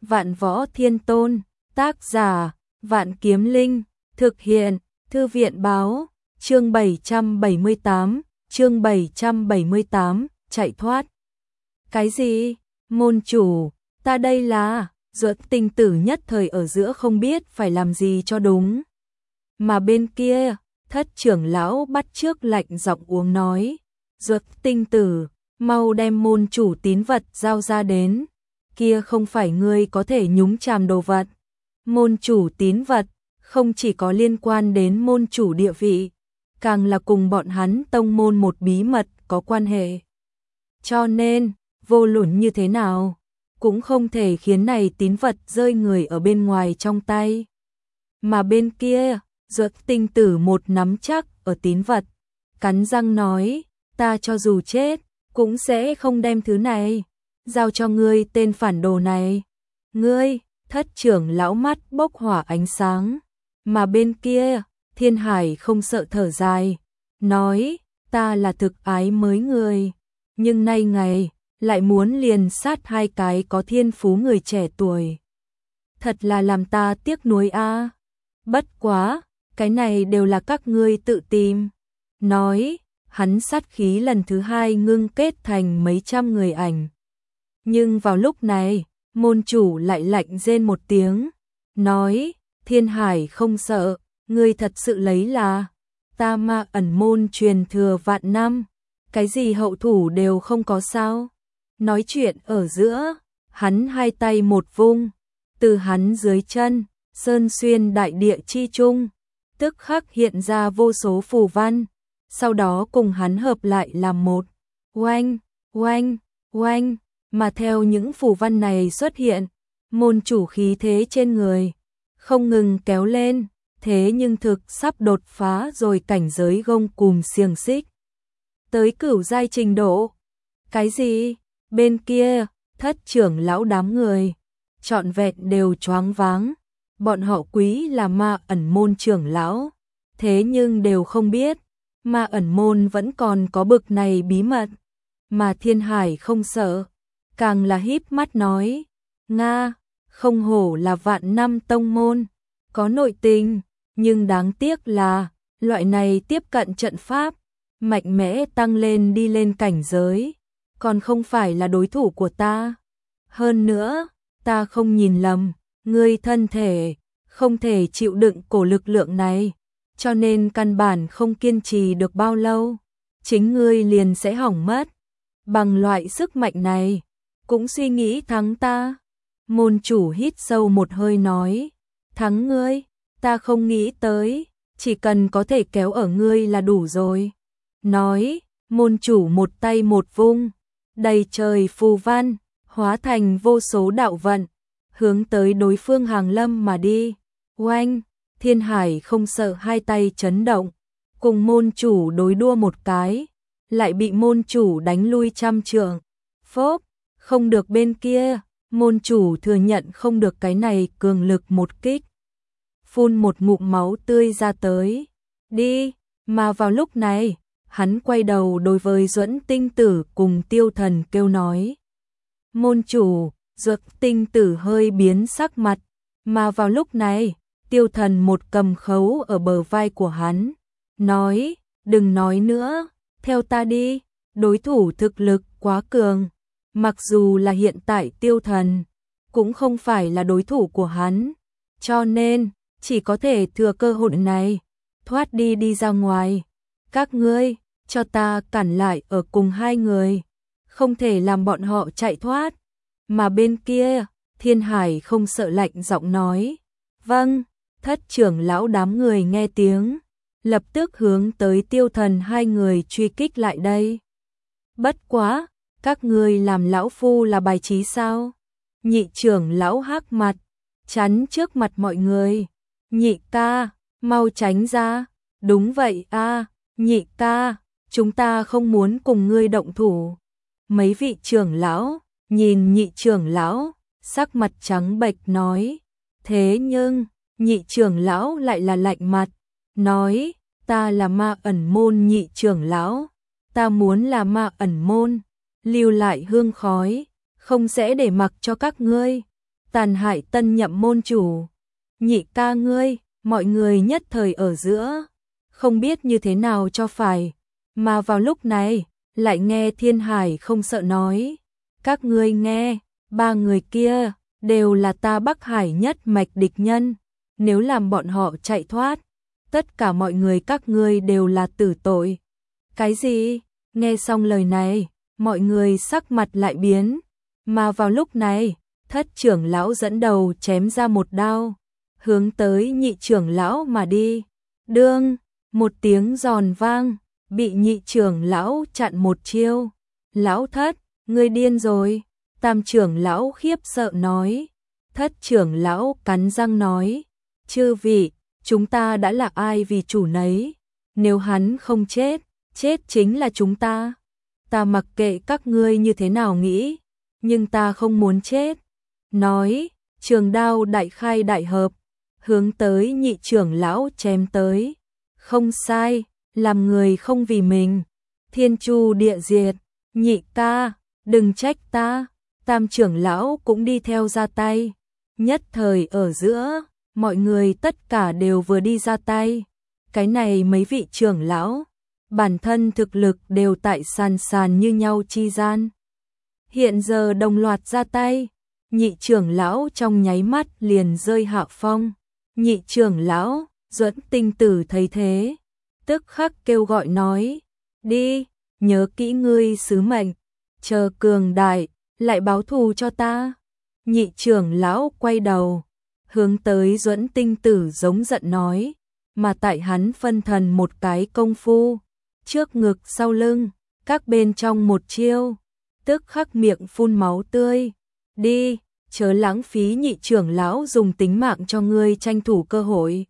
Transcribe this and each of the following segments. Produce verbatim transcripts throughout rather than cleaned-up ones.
Vạn Võ Thiên Tôn, tác giả, Vạn Kiếm Linh, thực hiện, Thư viện Báo, chương bảy trăm bảy mươi tám, chương bảy trăm bảy mươi tám, chạy thoát. Cái gì? Môn chủ, ta đây là, Duật Tinh Tử nhất thời ở giữa không biết phải làm gì cho đúng. Mà bên kia, Thất trưởng lão bắt trước lạnh giọng uống nói, Duật Tinh Tử, mau đem môn chủ tín vật giao ra đến, kia không phải ngươi có thể nhúng chàm đồ vật. Môn chủ tín vật, không chỉ có liên quan đến môn chủ địa vị, càng là cùng bọn hắn tông môn một bí mật có quan hệ. Cho nên, vô luận như thế nào, cũng không thể khiến này tín vật rơi người ở bên ngoài trong tay. Mà bên kia, Duật Tinh Tử một nắm chắc ở tín vật, cắn răng nói, ta cho dù chết, cũng sẽ không đem thứ này giao cho ngươi tên phản đồ này. Ngươi, Thất trưởng lão mắt bốc hỏa ánh sáng, mà bên kia, Thiên Hải không sợ thở dài, nói, ta là thực ái mới người, nhưng nay ngày, lại muốn liền sát hai cái có thiên phú người trẻ tuổi. Thật là làm ta tiếc nuối a. Bất quá, cái này đều là các ngươi tự tìm. Nói, hắn sát khí lần thứ hai ngưng kết thành mấy trăm người ảnh. Nhưng vào lúc này, môn chủ lại lạnh rên một tiếng, nói, Thiên Hải không sợ, ngươi thật sự lấy là, ta Ma Ẩn môn truyền thừa vạn năm, cái gì hậu thủ đều không có sao. Nói chuyện ở giữa, hắn hai tay một vung, từ hắn dưới chân, sơn xuyên đại địa chi trung, tức khắc hiện ra vô số phù văn, sau đó cùng hắn hợp lại làm một, oanh, oanh, oanh, mà theo những phù văn này xuất hiện, môn chủ khí thế trên người, không ngừng kéo lên, thế nhưng thực sắp đột phá rồi cảnh giới gông cùm xiềng xích. Tới cửu giai trình độ. Cái gì? Bên kia, Thất trưởng lão đám người, trọn vẹn đều choáng váng, bọn họ quý là Ma Ẩn môn trưởng lão, thế nhưng đều không biết, Ma Ẩn môn vẫn còn có bực này bí mật, mà Thiên Hải không sợ, càng là híp mắt nói, Nga, không hổ là vạn năm tông môn, có nội tình, nhưng đáng tiếc là, loại này tiếp cận trận pháp, mạnh mẽ tăng lên đi lên cảnh giới, còn không phải là đối thủ của ta. Hơn nữa, ta không nhìn lầm, ngươi thân thể, không thể chịu đựng cổ lực lượng này, cho nên căn bản không kiên trì được bao lâu, chính ngươi liền sẽ hỏng mất. Bằng loại sức mạnh này, cũng suy nghĩ thắng ta. Môn chủ hít sâu một hơi nói, thắng ngươi, ta không nghĩ tới, chỉ cần có thể kéo ở ngươi là đủ rồi. Nói, môn chủ một tay một vung, đầy trời phù văn, hóa thành vô số đạo vận, hướng tới đối phương hàng lâm mà đi. Oanh, Thiên Hải không sợ hai tay chấn động, cùng môn chủ đối đua một cái, lại bị môn chủ đánh lui trăm trượng. Phốp, không được bên kia, môn chủ thừa nhận không được cái này cường lực một kích. Phun một ngụm máu tươi ra tới. Đi, mà vào lúc này, hắn quay đầu đối với Duẫn Tinh Tử cùng Tiêu Thần kêu nói. Môn chủ, Duẫn Tinh Tử hơi biến sắc mặt, mà vào lúc này, Tiêu Thần một cầm khấu ở bờ vai của hắn, nói, đừng nói nữa, theo ta đi, đối thủ thực lực quá cường, mặc dù là hiện tại Tiêu Thần, cũng không phải là đối thủ của hắn, cho nên, chỉ có thể thừa cơ hội này, thoát đi đi ra ngoài. Các ngươi, cho ta cản lại ở cùng hai người, không thể làm bọn họ chạy thoát. Mà bên kia, Thiên Hải không sợ lạnh giọng nói, vâng. Thất trưởng lão đám người nghe tiếng, lập tức hướng tới Tiêu Thần hai người truy kích lại đây. Bất quá, các ngươi làm lão phu là bài trí sao? Nhị trưởng lão hắc mặt, chắn trước mặt mọi người. Nhị ca, mau tránh ra. Đúng vậy a, nhị ca, chúng ta không muốn cùng ngươi động thủ. Mấy vị trưởng lão, nhìn nhị trưởng lão, sắc mặt trắng bệch nói. Thế nhưng, nhị trưởng lão lại là lạnh mặt, nói, ta là Ma Ẩn môn nhị trưởng lão, ta muốn là Ma Ẩn môn, lưu lại hương khói, không sẽ để mặc cho các ngươi. tàn hại tân nhậm môn chủ. Nhị ca ngươi, mọi người nhất thời ở giữa, không biết như thế nào cho phải, mà vào lúc này, lại nghe Thiên Hải không sợ nói, các ngươi nghe, ba người kia, đều là ta Bắc Hải nhất mạch địch nhân, nếu làm bọn họ chạy thoát, tất cả mọi người các ngươi đều là tử tội. Cái gì? Nghe xong lời này, mọi người sắc mặt lại biến, mà vào lúc này, thất trưởng lão dẫn đầu chém ra một đao, hướng tới nhị trưởng lão mà đi. Đương, một tiếng giòn vang, bị nhị trưởng lão chặn một chiêu. Lão thất, ngươi điên rồi. Tam trưởng lão khiếp sợ nói. Thất trưởng lão cắn răng nói, chư vị, chúng ta đã là ai vì chủ nấy, nếu hắn không chết, chết chính là chúng ta. Ta mặc kệ các ngươi như thế nào nghĩ, nhưng ta không muốn chết. Nói, trường đao đại khai đại hợp, hướng tới nhị trưởng lão chém tới. Không sai, làm người không vì mình, thiên chu địa diệt. Nhị ca, đừng trách ta. Tam trưởng lão cũng đi theo ra tay. Nhất thời ở giữa, mọi người tất cả đều vừa đi ra tay. Cái này mấy vị trưởng lão, bản thân thực lực đều tại sàn sàn như nhau chi gian. Hiện giờ đồng loạt ra tay, nhị trưởng lão trong nháy mắt liền rơi hạ phong. Nhị trưởng lão, Duẫn Tinh Tử thấy thế, tức khắc kêu gọi nói, đi, nhớ kỹ ngươi sứ mệnh, chờ cường đại, lại báo thù cho ta. Nhị trưởng lão quay đầu, hướng tới Duẫn Tinh Tử giống giận nói, mà tại hắn phân thần một cái công phu, trước ngực sau lưng, các bên trong một chiêu, tức khắc miệng phun máu tươi. Đi, chớ lãng phí nhị trưởng lão dùng tính mạng cho ngươi tranh thủ cơ hội.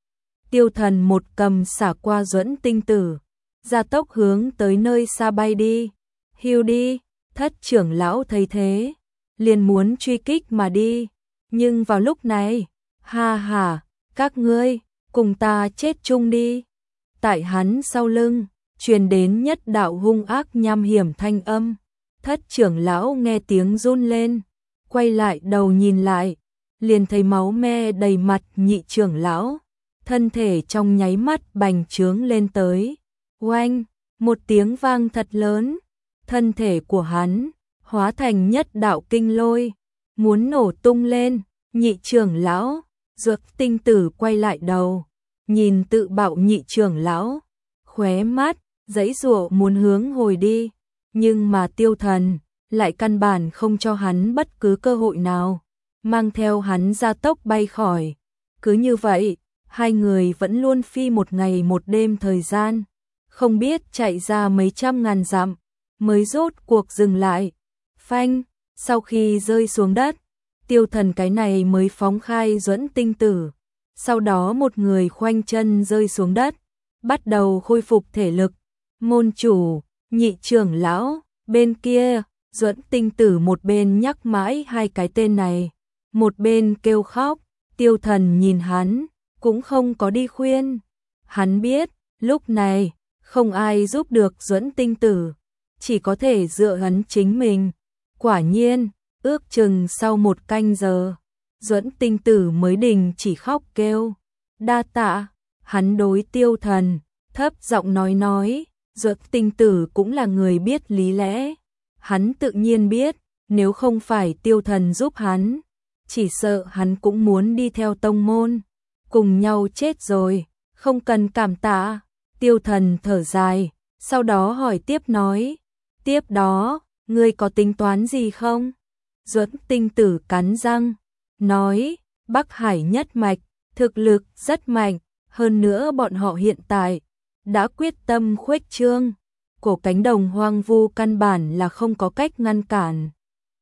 Tiêu Thần một cầm xả qua Duẫn Tinh Tử, gia tốc hướng tới nơi xa bay đi. Hiu đi, thất trưởng lão thấy thế, liền muốn truy kích mà đi, nhưng vào lúc này, ha ha, các ngươi, cùng ta chết chung đi. Tại hắn sau lưng, truyền đến nhất đạo hung ác nham hiểm thanh âm, thất trưởng lão nghe tiếng run lên, quay lại đầu nhìn lại, liền thấy máu me đầy mặt nhị trưởng lão, thân thể trong nháy mắt bành trướng lên tới. Oanh, một tiếng vang thật lớn, thân thể của hắn hóa thành nhất đạo kinh lôi, muốn nổ tung lên. Nhị trưởng lão, Duẫn Tinh Tử quay lại đầu, nhìn tự bạo nhị trưởng lão, khóe mắt giãy giụa muốn hướng hồi đi, nhưng mà Tiêu Thần lại căn bản không cho hắn bất cứ cơ hội nào, mang theo hắn gia tốc bay khỏi. Cứ như vậy, hai người vẫn luôn phi một ngày một đêm thời gian, không biết chạy ra mấy trăm ngàn dặm, mới rốt cuộc dừng lại. Phanh, sau khi rơi xuống đất, Tiêu Thần cái này mới phóng khai Duẫn Tinh Tử, sau đó một người khoanh chân rơi xuống đất, bắt đầu khôi phục thể lực. Môn chủ, nhị trưởng lão, bên kia, Duẫn Tinh Tử một bên nhắc mãi hai cái tên này, một bên kêu khóc. Tiêu Thần nhìn hắn, cũng không có đi khuyên. Hắn biết, lúc này, không ai giúp được Duẫn Tinh Tử, chỉ có thể dựa hắn chính mình. Quả nhiên, ước chừng sau một canh giờ, Duẫn Tinh Tử mới đình chỉ khóc kêu. Đa tạ, hắn đối Tiêu Thần, thấp giọng nói nói, Duẫn Tinh Tử cũng là người biết lý lẽ. Hắn tự nhiên biết, nếu không phải Tiêu Thần giúp hắn, chỉ sợ hắn cũng muốn đi theo tông môn, cùng nhau chết rồi, không cần cảm tạ. Tiêu Thần thở dài, sau đó hỏi tiếp nói, tiếp đó, ngươi có tính toán gì không? Duẫn Tinh Tử cắn răng, nói, Bắc Hải nhất mạch, thực lực rất mạnh, hơn nữa bọn họ hiện tại đã quyết tâm khuếch trương, cổ cánh đồng hoang vu căn bản là không có cách ngăn cản.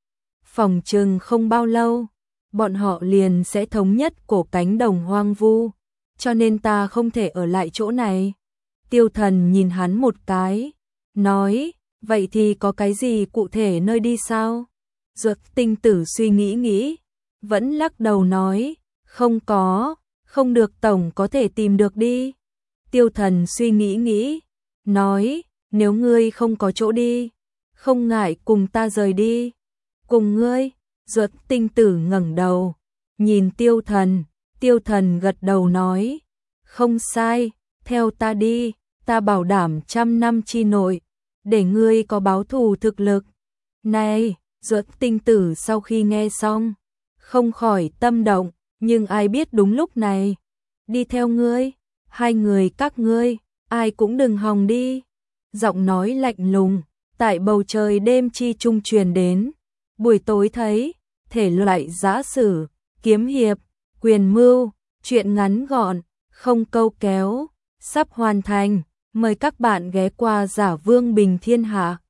Phòng chừng không bao lâu, bọn họ liền sẽ thống nhất cổ cánh đồng hoang vu, cho nên ta không thể ở lại chỗ này. Tiêu Thần nhìn hắn một cái, nói, vậy thì có cái gì cụ thể nơi đi sao? Duẫn Tinh Tử suy nghĩ nghĩ, vẫn lắc đầu nói, không có, không được, tổng có thể tìm được đi. Tiêu Thần suy nghĩ nghĩ, nói, nếu ngươi không có chỗ đi, không ngại cùng ta rời đi. Cùng ngươi? Duật tinh tử ngẩng đầu, nhìn Tiêu Thần, Tiêu Thần gật đầu nói, không sai, theo ta đi, ta bảo đảm trăm năm chi nội, để ngươi có báo thù thực lực. Này, Duật tinh tử sau khi nghe xong, không khỏi tâm động, nhưng ai biết đúng lúc này, đi theo ngươi, hai người các ngươi, ai cũng đừng hòng đi. Giọng nói lạnh lùng, tại bầu trời đêm chi trung truyền đến, buổi tối thấy, thể loại giã sử, kiếm hiệp, quyền mưu, truyện ngắn gọn, không câu kéo, sắp hoàn thành, mời các bạn ghé qua Giả Vương Bình Thiên Hạ.